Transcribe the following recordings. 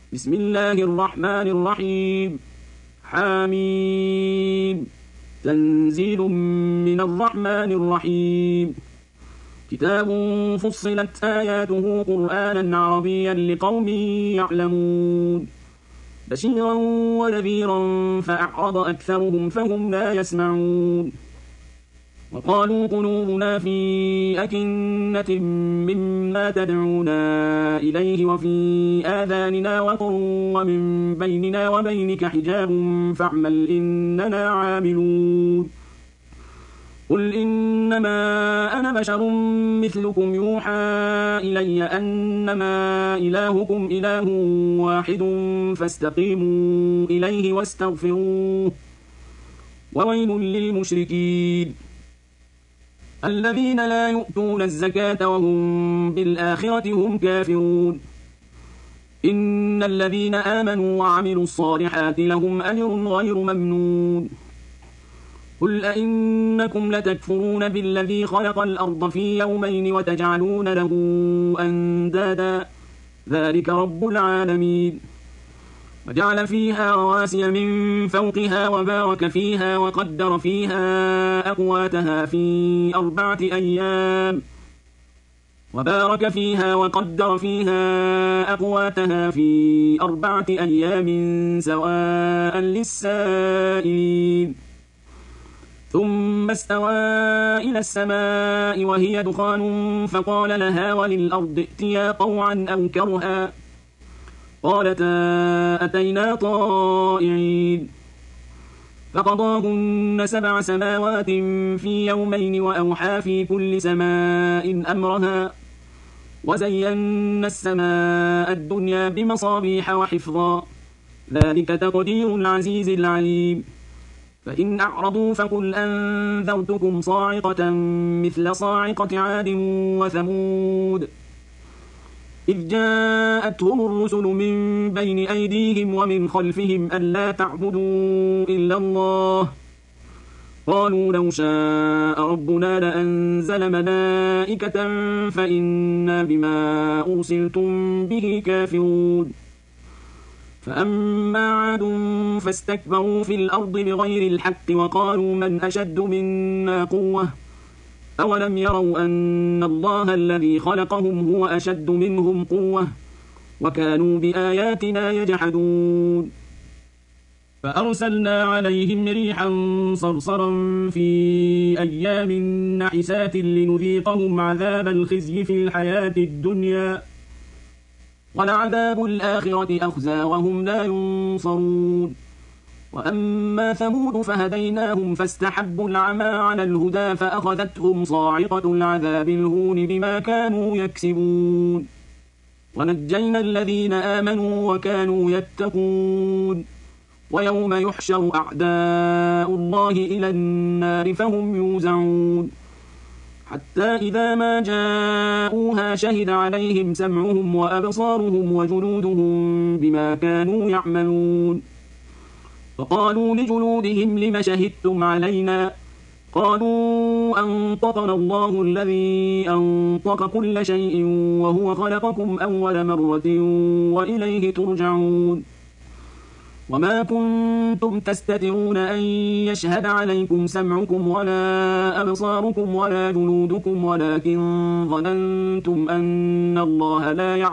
بسم الله الرحمن الرحيم. حميم. تنزيل من الرحمن الرحيم. كتاب فصلت آياته قرآنا عربيا لقوم يعلمون. بشيرا ونذيرا فأعرض أكثرهم فهم لا يسمعون. وقالوا قلوبنا في أكنة مما تدعونا إليه وفي آذاننا وقر ومن بيننا وبينك حجاب فاعمل إننا عاملون. قل إنما أنا بشر مثلكم يوحى إلي أنما إلهكم إله واحد فاستقيموا إليه واستغفروه. وويل للمشركين الذين لا يؤتون الزكاة وهم بالآخرة هم كافرون. إن الذين آمنوا وعملوا الصالحات لهم أجر غير ممنون. قل أئنكم لتكفرون بالذي خلق الأرض في يومين وتجعلون له أندادا ذلك رب العالمين. وجعل فيها رواسي من فوقها وبارك فيها وقدر فيها أقواتها في 4 أيام سواء للسائلين. ثم استوى إلى السماء وهي دخان فقال لها وللأرض ائتيا طوعا أو كرها قالتا أتينا طائعين. فقضاهن 7 سماوات في يومين وأوحى في كل سماء أمرها وزينا السماء الدنيا بمصابيح وحفظا ذلك تقدير العزيز العليم. فإن أعرضوا فقل أنذرتكم صاعقة مثل صاعقة عاد وثمود إذ جاءتهم الرسل من بين أيديهم ومن خلفهم ألا تعبدوا إلا الله قالوا لو شاء ربنا لأنزل ملائكة فإنا بما أرسلتم به كافرون. فأما عاد فاستكبروا في الأرض بغير الحق وقالوا من أشد منا قوة أولم يروا أن الله الذي خلقهم هو أشد منهم قوة وكانوا بآياتنا يجحدون. فأرسلنا عليهم ريحا صرصرا في أيام نحسات لنذيقهم عذاب الخزي في الحياة الدنيا ولعذاب الآخرة أخزى وهم لا ينصرون. وأما ثمود فهديناهم فاستحبوا العمى على الهدى فأخذتهم صاعقة العذاب الهون بما كانوا يكسبون. ونجينا الذين آمنوا وكانوا يتقون. ويوم يحشر أعداء الله إلى النار فهم يوزعون حتى إذا ما جاءوها شهد عليهم سمعهم وأبصارهم وجلودهم بما كانوا يعملون. فقالوا لجلودهم لم شهدتم علينا قالوا أنطقنا الله الذي أنطق كل شيء وهو خلقكم أول مرة وإليه ترجعون. وما كنتم تستترون أن يشهد عليكم سمعكم ولا أبصاركم ولا جلودكم ولكن ظننتم أن الله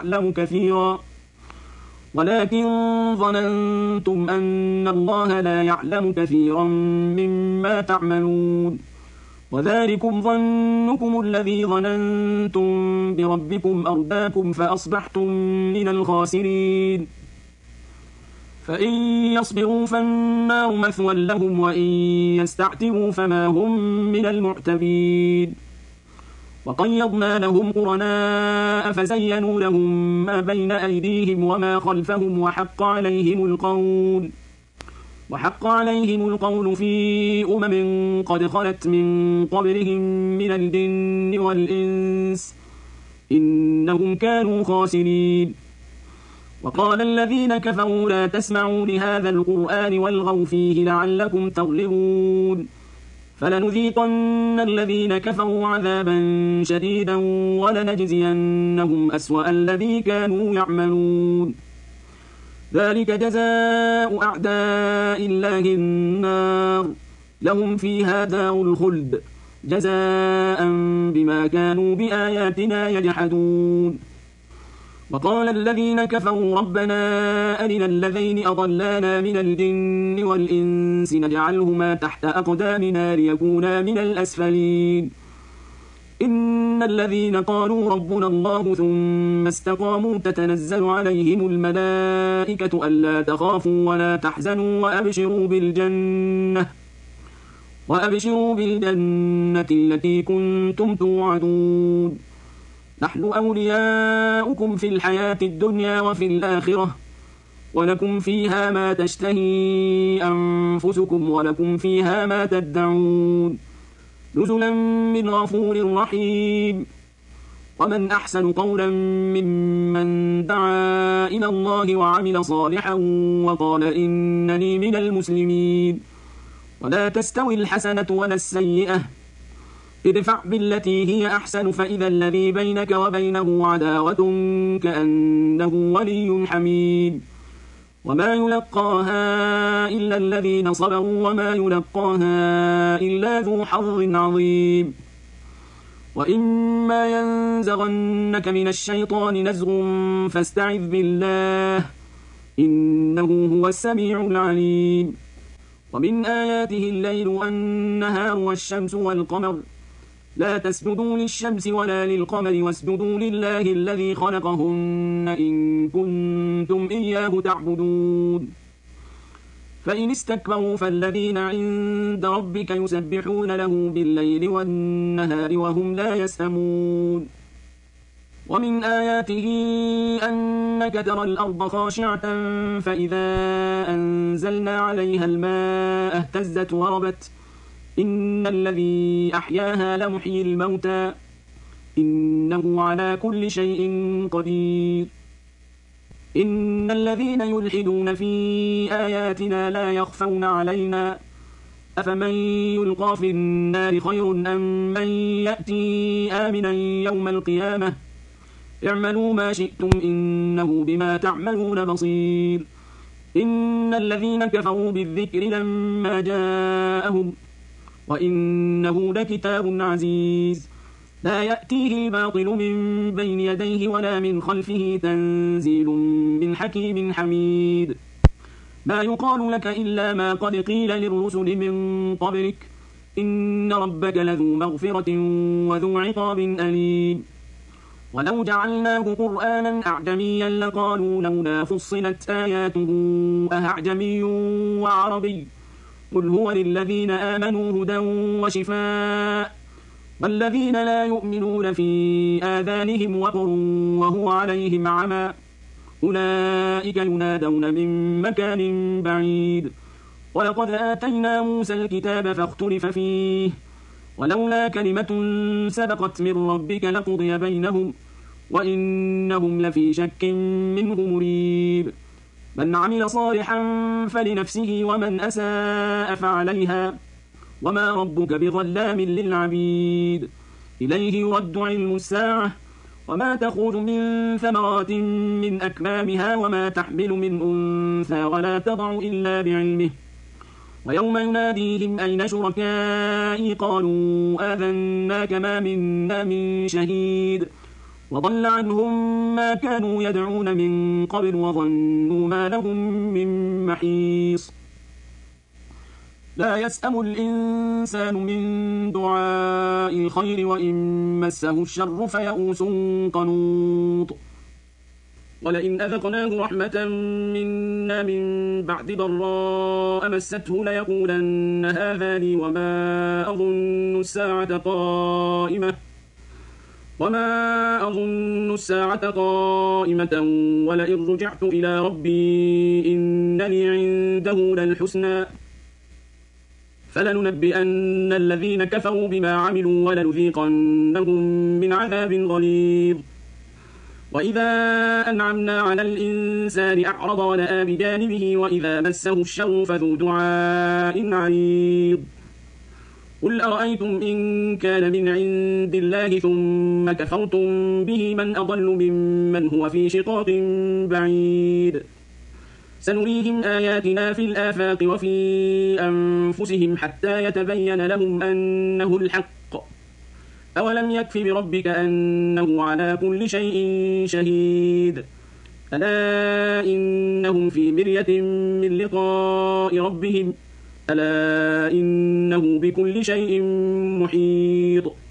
لا يعلم كثيرا مما تعملون. وذلكم ظنكم الذي ظننتم بربكم أرداكم فأصبحتم من الخاسرين. فإن يصبروا فالنار مثوى لهم وإن يستعتبوا فما هم من المعتبين. وقيضنا لهم قرناء فزينوا لهم ما بين أيديهم وما خلفهم وحق عليهم القول في قد خلت من قبلهم من الجن والإنس إنهم كانوا خاسرين. وقال الذين كفروا لا تسمعوا لهذا القرآن والغوا فيه لعلكم تغلبون. فلنذيقن الذين كفروا عذابا شديدا ولنجزينهم أسوأ الذي كانوا يعملون. ذلك جزاء أعداء الله النار لهم فيها دار الخلد جزاء بما كانوا بآياتنا يجحدون وقال الذين كفروا ربنا أرنا الذين أضلانا من الجن والإنس نجعلهما تحت أقدامنا ليكونا من الأسفلين إن الذين قالوا ربنا الله ثم استقاموا تتنزل عليهم الملائكة ألا تخافوا ولا تحزنوا وأبشروا بالجنة التي كنتم توعدون نحن أولياؤكم في الحياة الدنيا وفي الآخرة ولكم فيها ما تشتهي أنفسكم ولكم فيها ما تدعون نزلا من غفور رحيم ومن أحسن قولا ممن دعا إلى الله وعمل صالحا وقال إنني من المسلمين ولا تستوي الحسنة ولا السيئة ادفع بالتي هي أحسن فإذا الذي بينك وبينه عداوة كأنه ولي حميم وما يلقاها إلا الذين صبروا وما يلقاها إلا ذو حظ عظيم وإما ينزغنك من الشيطان نزغ فاستعذ بالله إنه هو السميع العليم ومن آياته الليل والنهار والشمس والقمر لا تسجدوا للشمس ولا للقمر واسجدوا لله الذي خلقهن إن كنتم إياه تعبدون فإن استكبروا فالذين عند ربك يسبحون له بالليل والنهار وهم لا يسأمون ومن آياته أنك ترى الأرض خاشعة فإذا أنزلنا عليها الماء اهتزت وربت إن الذي أحياها لمحيي الموتى إنه على كل شيء قدير إن الذين يلحدون في آياتنا لا يخفون علينا أفمن يلقى في النار خير أم من يأتي آمنا يوم القيامة اعملوا ما شئتم إنه بما تعملون بصير إن الذين كفروا بالذكر لما جاءهم وإنه لكتاب عزيز لا يأتيه الباطل من بين يديه ولا من خلفه تنزيل من حكيم حميد ما يقال لك إلا ما قد قيل للرسل من قبلك إن ربك لذو مغفرة وذو عقاب أليم ولو جعلناه قرآنا أعجميا لقالوا لولا فصلت آياته أأعجمي وعربي قل هو للذين آمنوا هدى وشفاء والذين لا يؤمنون في آذانهم وقر وهو عليهم عمى أولئك ينادون من مكان بعيد ولقد آتينا موسى الكتاب فاختلف فيه ولولا كلمة سبقت من ربك لقضي بينهم وإنهم لفي شك منه مريب من عمل صالحا فلنفسه ومن أساء فعليها وما ربك بظلام للعبيد إليه يرد علم الساعة وما تخرج من ثمرات من أكمامها وما تحمل من أنثى ولا تضع إلا بعلمه ويوم يناديهم أين شركائي قالوا آذناك ما منا من شهيد وضل عنهم ما كانوا يدعون من قبل وظنوا ما لهم من محيص لا يسأم الإنسان من دعاء الخير وإن مسه الشر فيئوس قنوط ولئن أذقناه رحمة منا من بعد ضراء مسته ليقولن هذا لي وما أظن الساعة قائمة ولئن رجعت إلى ربي إن لي عنده للحسنى فلننبئن الذين كفروا بما عملوا ولنذيقنهم من عذاب غليظ وإذا أنعمنا على الإنسان أعرض ونأى بجانبه وإذا مسه الشر فذو دعاء عريض قل أرأيتم إن كان من عند الله ثم كفرتم به من أضل ممن هو في شقاق بعيد سنريهم آياتنا في الآفاق وفي أنفسهم حتى يتبين لهم أنه الحق أولم يكف بربك أنه على كل شيء شهيد ألا إنهم في مرية من لقاء ربهم ألا إنه بكل شيء محيط